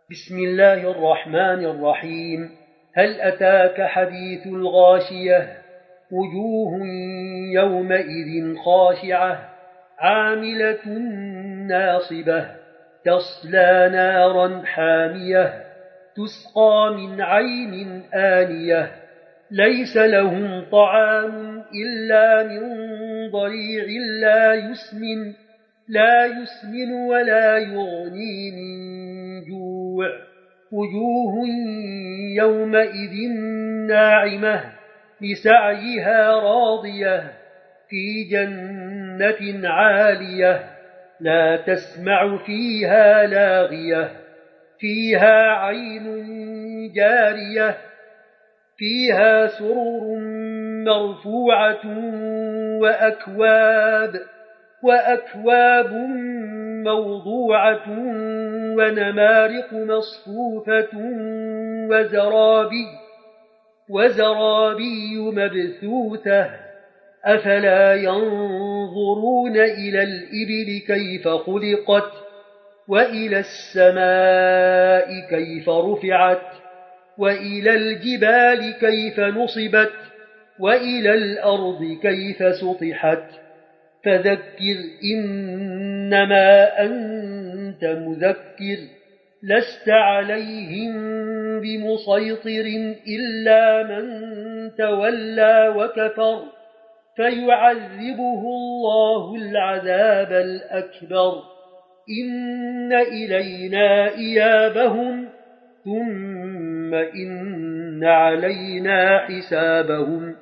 بسم الله الرحمن الرحيم. هل أتاك حديث الغاشية؟ وجوه يومئذ خاشعة عاملة ناصبة تصلى نارا حامية تسقى من عين آنية ليس لهم طعام إلا من ضريع لا يسمن ولا يغني من جوع. وجوه يومئذ ناعمة لسعيها راضية في جنة عالية لا تسمع فيها لاغية فيها عين جارية فيها سرر مرفوعة وأكواب موضوعة ونمارق مصفوفة وزرابي مبثوثة أفلا ينظرون إلى الإبل كيف خلقت وإلى السماء كيف رفعت وإلى الجبال كيف نصبت وإلى الأرض كيف سطحت فذكر إنما أنت مذكر لست عليهم بمسيطر إلا من تولى وكفر فيعذبه الله العذاب الأكبر إن إلينا إيابهم ثم إن علينا حسابهم